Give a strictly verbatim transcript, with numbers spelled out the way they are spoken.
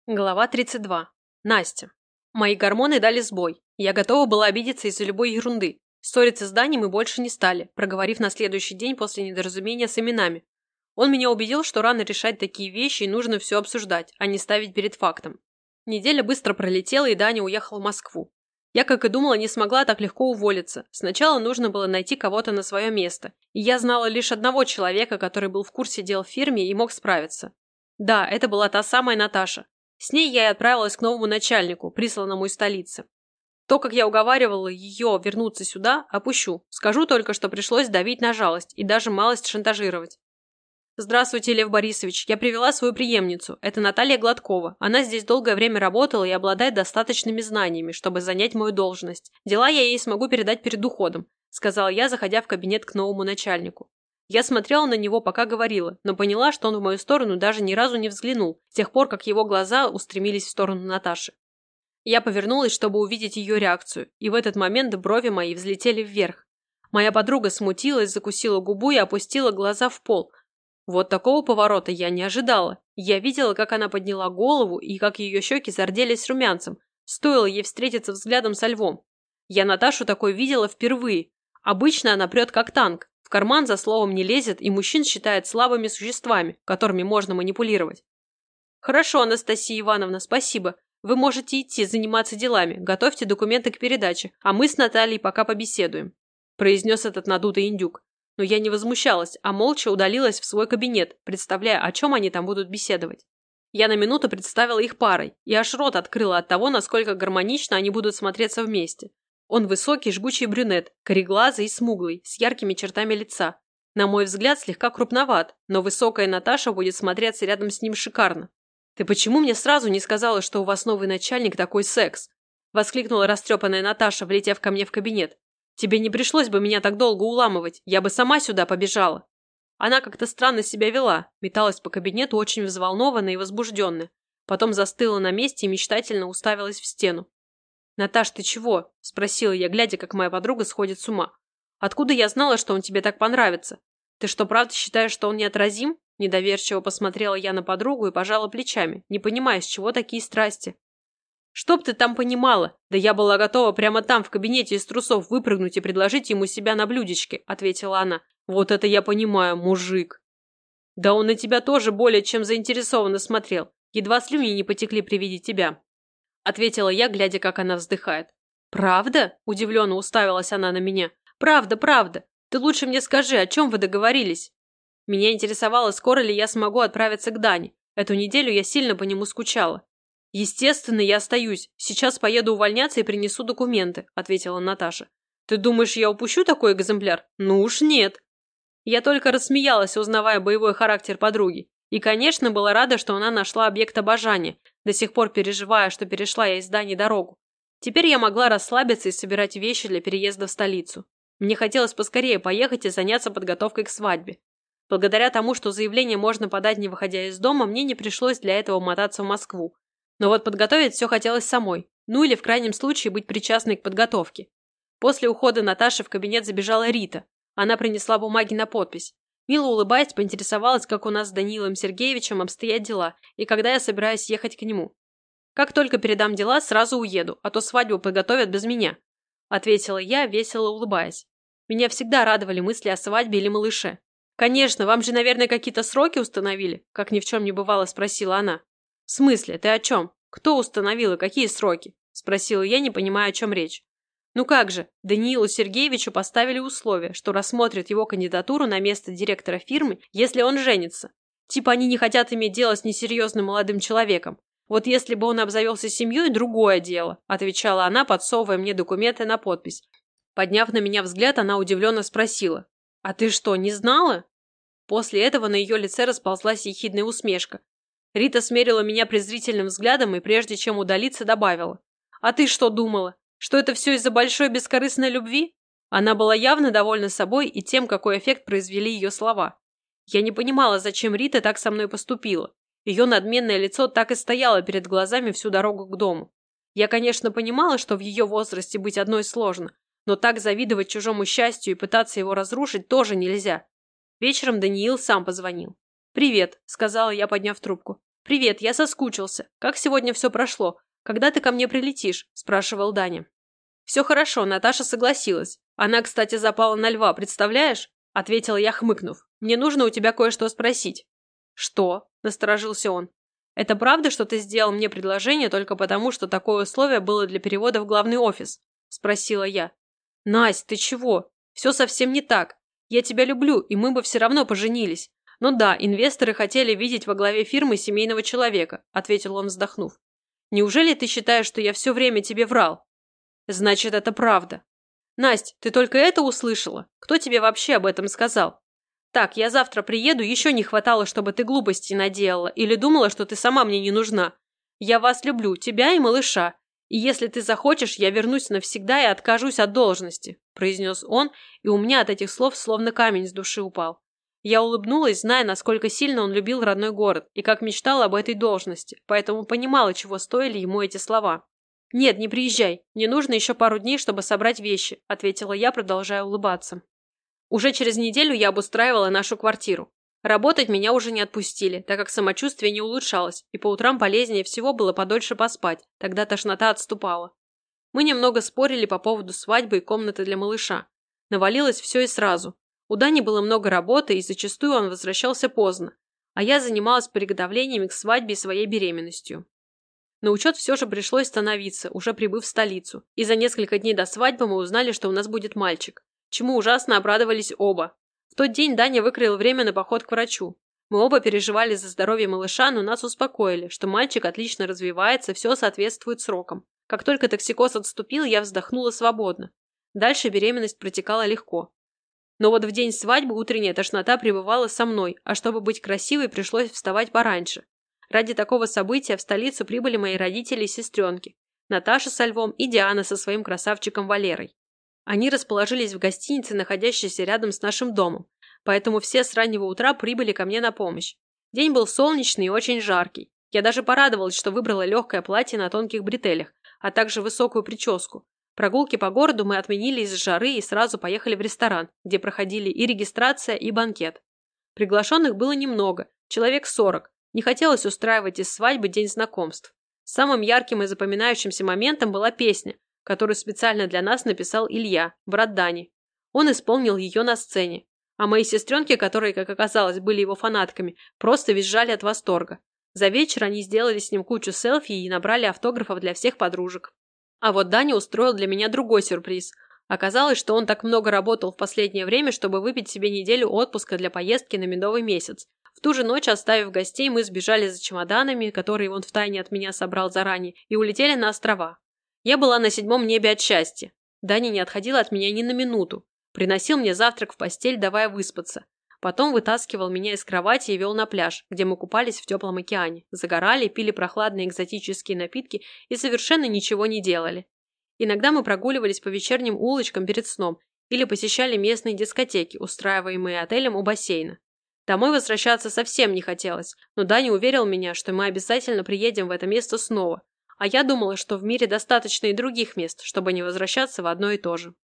Глава тридцать два. Настя. Мои гормоны дали сбой. Я готова была обидеться из-за любой ерунды. Ссориться с Даней мы больше не стали, проговорив на следующий день после недоразумения с именами. Он меня убедил, что рано решать такие вещи и нужно все обсуждать, а не ставить перед фактом. Неделя быстро пролетела, и Даня уехал в Москву. Я, как и думала, не смогла так легко уволиться. Сначала нужно было найти кого-то на свое место. И я знала лишь одного человека, который был в курсе дел в фирме и мог справиться. Да, это была та самая Наташа. С ней я и отправилась к новому начальнику, присланному из столицы. То, как я уговаривала ее вернуться сюда, опущу. Скажу только, что пришлось давить на жалость и даже малость шантажировать. «Здравствуйте, Лев Борисович. Я привела свою преемницу. Это Наталья Гладкова. Она здесь долгое время работала и обладает достаточными знаниями, чтобы занять мою должность. Дела я ей смогу передать перед уходом», – сказала я, заходя в кабинет к новому начальнику. Я смотрела на него, пока говорила, но поняла, что он в мою сторону даже ни разу не взглянул, с тех пор, как его глаза устремились в сторону Наташи. Я повернулась, чтобы увидеть ее реакцию, и в этот момент брови мои взлетели вверх. Моя подруга смутилась, закусила губу и опустила глаза в пол. Вот такого поворота я не ожидала. Я видела, как она подняла голову и как ее щеки зарделись румянцем. Стоило ей встретиться взглядом со Львом. Я Наташу такой видела впервые. Обычно она прет как танк. В карман за словом не лезет и мужчин считает слабыми существами, которыми можно манипулировать. «Хорошо, Анастасия Ивановна, спасибо. Вы можете идти заниматься делами, готовьте документы к передаче, а мы с Натальей пока побеседуем», – произнес этот надутый индюк. Но я не возмущалась, а молча удалилась в свой кабинет, представляя, о чем они там будут беседовать. Я на минуту представила их парой и аж рот открыла от того, насколько гармонично они будут смотреться вместе. Он высокий, жгучий брюнет, кореглазый и смуглый, с яркими чертами лица. На мой взгляд, слегка крупноват, но высокая Наташа будет смотреться рядом с ним шикарно. «Ты почему мне сразу не сказала, что у вас новый начальник такой секс?» – воскликнула растрепанная Наташа, влетев ко мне в кабинет. «Тебе не пришлось бы меня так долго уламывать, я бы сама сюда побежала». Она как-то странно себя вела, металась по кабинету очень взволнованная и возбужденная. Потом застыла на месте и мечтательно уставилась в стену. «Наташ, ты чего?» – спросила я, глядя, как моя подруга сходит с ума. «Откуда я знала, что он тебе так понравится? Ты что, правда считаешь, что он неотразим?» Недоверчиво посмотрела я на подругу и пожала плечами, не понимая, с чего такие страсти. «Чтоб ты там понимала, да я была готова прямо там, в кабинете из трусов, выпрыгнуть и предложить ему себя на блюдечке», – ответила она. «Вот это я понимаю, мужик». «Да он на тебя тоже более чем заинтересованно смотрел. Едва слюни не потекли при виде тебя», – ответила я, глядя, как она вздыхает. «Правда?» – удивленно уставилась она на меня. «Правда, правда. Ты лучше мне скажи, о чем вы договорились?» Меня интересовало, скоро ли я смогу отправиться к Дане. Эту неделю я сильно по нему скучала. «Естественно, я остаюсь. Сейчас поеду увольняться и принесу документы», – ответила Наташа. «Ты думаешь, я упущу такой экземпляр? Ну уж нет». Я только рассмеялась, узнавая боевой характер подруги. И, конечно, была рада, что она нашла объект обожания, до сих пор переживая, что перешла я из Дани дорогу. Теперь я могла расслабиться и собирать вещи для переезда в столицу. Мне хотелось поскорее поехать и заняться подготовкой к свадьбе. Благодаря тому, что заявление можно подать, не выходя из дома, мне не пришлось для этого мотаться в Москву. Но вот подготовить все хотелось самой, ну или в крайнем случае быть причастной к подготовке. После ухода Наташи в кабинет забежала Рита. Она принесла бумаги на подпись. Мило улыбаясь, поинтересовалась, как у нас с Даниилом Сергеевичем обстоят дела и когда я собираюсь ехать к нему. «Как только передам дела, сразу уеду, а то свадьбу подготовят без меня», – ответила я, весело улыбаясь. Меня всегда радовали мысли о свадьбе или малыше. «Конечно, вам же, наверное, какие-то сроки установили?» – как ни в чем не бывало, спросила она. «В смысле? Ты о чем? Кто установил и какие сроки?» – спросила я, не понимая, о чем речь. «Ну как же, Даниилу Сергеевичу поставили условие, что рассмотрят его кандидатуру на место директора фирмы, если он женится. Типа они не хотят иметь дело с несерьезным молодым человеком. Вот если бы он обзавелся семьей, другое дело», – отвечала она, подсовывая мне документы на подпись. Подняв на меня взгляд, она удивленно спросила. «А ты что, не знала?» После этого на ее лице расползлась ехидная усмешка. Рита смерила меня презрительным взглядом и, прежде чем удалиться, добавила. «А ты что думала? Что это все из-за большой бескорыстной любви?» Она была явно довольна собой и тем, какой эффект произвели ее слова. Я не понимала, зачем Рита так со мной поступила. Ее надменное лицо так и стояло перед глазами всю дорогу к дому. Я, конечно, понимала, что в ее возрасте быть одной сложно, но так завидовать чужому счастью и пытаться его разрушить тоже нельзя. Вечером Даниил сам позвонил. «Привет», – сказала я, подняв трубку. «Привет, я соскучился. Как сегодня все прошло? Когда ты ко мне прилетишь?» – спрашивал Даня. «Все хорошо, Наташа согласилась. Она, кстати, запала на льва, представляешь?» – ответила я, хмыкнув. «Мне нужно у тебя кое-что спросить». «Что?» – насторожился он. «Это правда, что ты сделал мне предложение только потому, что такое условие было для перевода в главный офис?» – спросила я. «Насть, ты чего? Все совсем не так. Я тебя люблю, и мы бы все равно поженились. Но да, инвесторы хотели видеть во главе фирмы семейного человека», – ответил он, вздохнув. «Неужели ты считаешь, что я все время тебе врал?» «Значит, это правда». «Насть, ты только это услышала? Кто тебе вообще об этом сказал?» «Так, я завтра приеду, еще не хватало, чтобы ты глупостей наделала или думала, что ты сама мне не нужна. Я вас люблю, тебя и малыша. И если ты захочешь, я вернусь навсегда и откажусь от должности», – произнес он, и у меня от этих слов словно камень с души упал. Я улыбнулась, зная, насколько сильно он любил родной город и как мечтала об этой должности, поэтому понимала, чего стоили ему эти слова. «Нет, не приезжай. Мне нужно еще пару дней, чтобы собрать вещи», – ответила я, продолжая улыбаться. Уже через неделю я обустраивала нашу квартиру. Работать меня уже не отпустили, так как самочувствие не улучшалось, и по утрам полезнее всего было подольше поспать, тогда тошнота отступала. Мы немного спорили по поводу свадьбы и комнаты для малыша. Навалилось все и сразу. У Дани было много работы, и зачастую он возвращался поздно, а я занималась приготовлениями к свадьбе и своей беременностью. На учет все же пришлось становиться, уже прибыв в столицу, и за несколько дней до свадьбы мы узнали, что у нас будет мальчик, чему ужасно обрадовались оба. В тот день Даня выкроил время на поход к врачу. Мы оба переживали за здоровье малыша, но нас успокоили, что мальчик отлично развивается, все соответствует срокам. Как только токсикоз отступил, я вздохнула свободно. Дальше беременность протекала легко. Но вот в день свадьбы утренняя тошнота пребывала со мной, а чтобы быть красивой, пришлось вставать пораньше. Ради такого события в столицу прибыли мои родители и сестренки, Наташа со львом и Диана со своим красавчиком Валерой. Они расположились в гостинице, находящейся рядом с нашим домом, поэтому все с раннего утра прибыли ко мне на помощь. День был солнечный и очень жаркий. Я даже порадовалась, что выбрала легкое платье на тонких бретелях, а также высокую прическу. Прогулки по городу мы отменили из-за жары и сразу поехали в ресторан, где проходили и регистрация, и банкет. Приглашенных было немного, человек сорок. Не хотелось устраивать из свадьбы день знакомств. Самым ярким и запоминающимся моментом была песня, которую специально для нас написал Илья, брат Дани. Он исполнил ее на сцене. А мои сестренки, которые, как оказалось, были его фанатками, просто визжали от восторга. За вечер они сделали с ним кучу селфи и набрали автографов для всех подружек. А вот Даня устроил для меня другой сюрприз. Оказалось, что он так много работал в последнее время, чтобы выпить себе неделю отпуска для поездки на медовый месяц. В ту же ночь, оставив гостей, мы сбежали за чемоданами, которые он втайне от меня собрал заранее, и улетели на острова. Я была на седьмом небе от счастья. Даня не отходил от меня ни на минуту. Приносил мне завтрак в постель, давая выспаться. Потом вытаскивал меня из кровати и вел на пляж, где мы купались в теплом океане, загорали, пили прохладные экзотические напитки и совершенно ничего не делали. Иногда мы прогуливались по вечерним улочкам перед сном или посещали местные дискотеки, устраиваемые отелем у бассейна. Домой возвращаться совсем не хотелось, но Даня уверил меня, что мы обязательно приедем в это место снова, а я думала, что в мире достаточно и других мест, чтобы не возвращаться в одно и то же.